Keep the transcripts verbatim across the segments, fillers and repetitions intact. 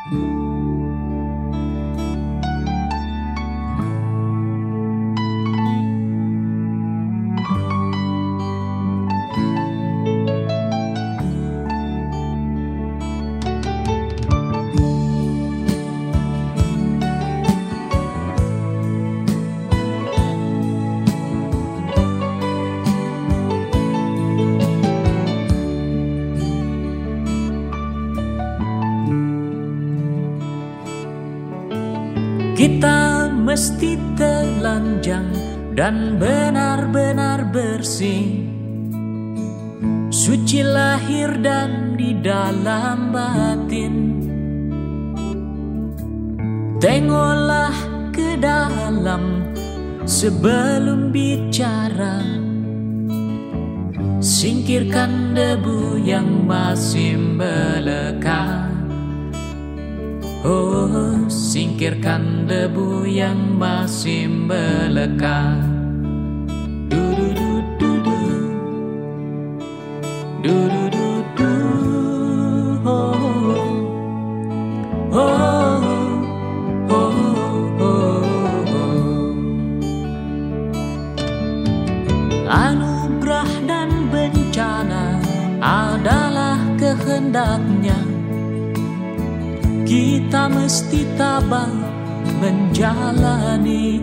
Kita mesti telanjang dan benar-benar bersih, suci lahir dan di dalam batin. Tengoklah ke dalam sebelum bicara, singkirkan debu yang masih melekat. Oh, singkirkan debu yang masih melekat. Du du du du du, du du du du. Oh, oh, oh, oh, oh. Anugerah dan bencana adalah kehendaknya. Kita mesti tabah menjalani.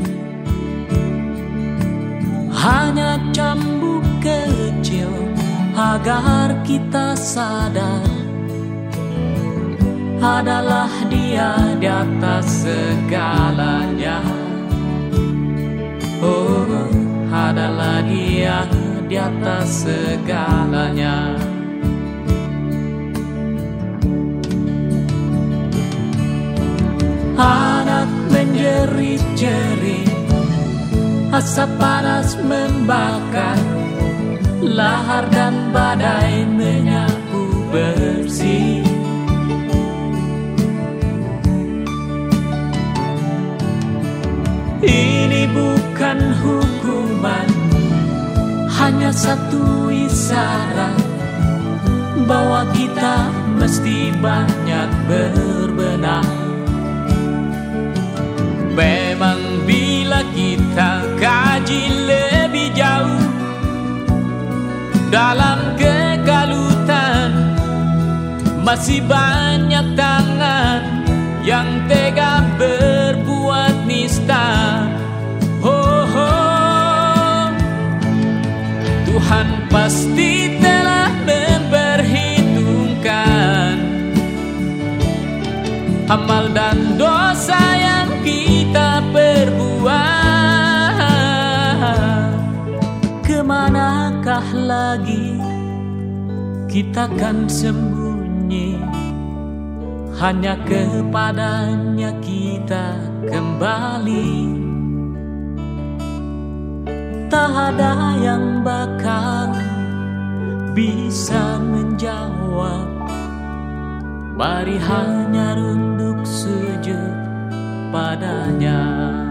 Hanya cambuk kecil agar kita sadar, adalah Dia di atas segalanya. Oh, adalah Dia di atas segalanya. Anak menjerit-jerit, asap panas membakar, lahar dan badai menyapu bersih. Ini bukan hukuman, hanya satu isyarat bahwa kita mesti banyak berbenah. Memang bila kita kaji lebih jauh dalam kegalutan, masih banyak tangan yang tega berbuat nista. Oh, oh. Tuhan pasti telah memperhitungkan amal dan dosa yang kita perbuat. Kemanakah lagi kita kan sembunyi? Hanya kepadanya kita kembali. Tak ada yang bakal bisa menjawab. Mari hanya runduk sujud padanya.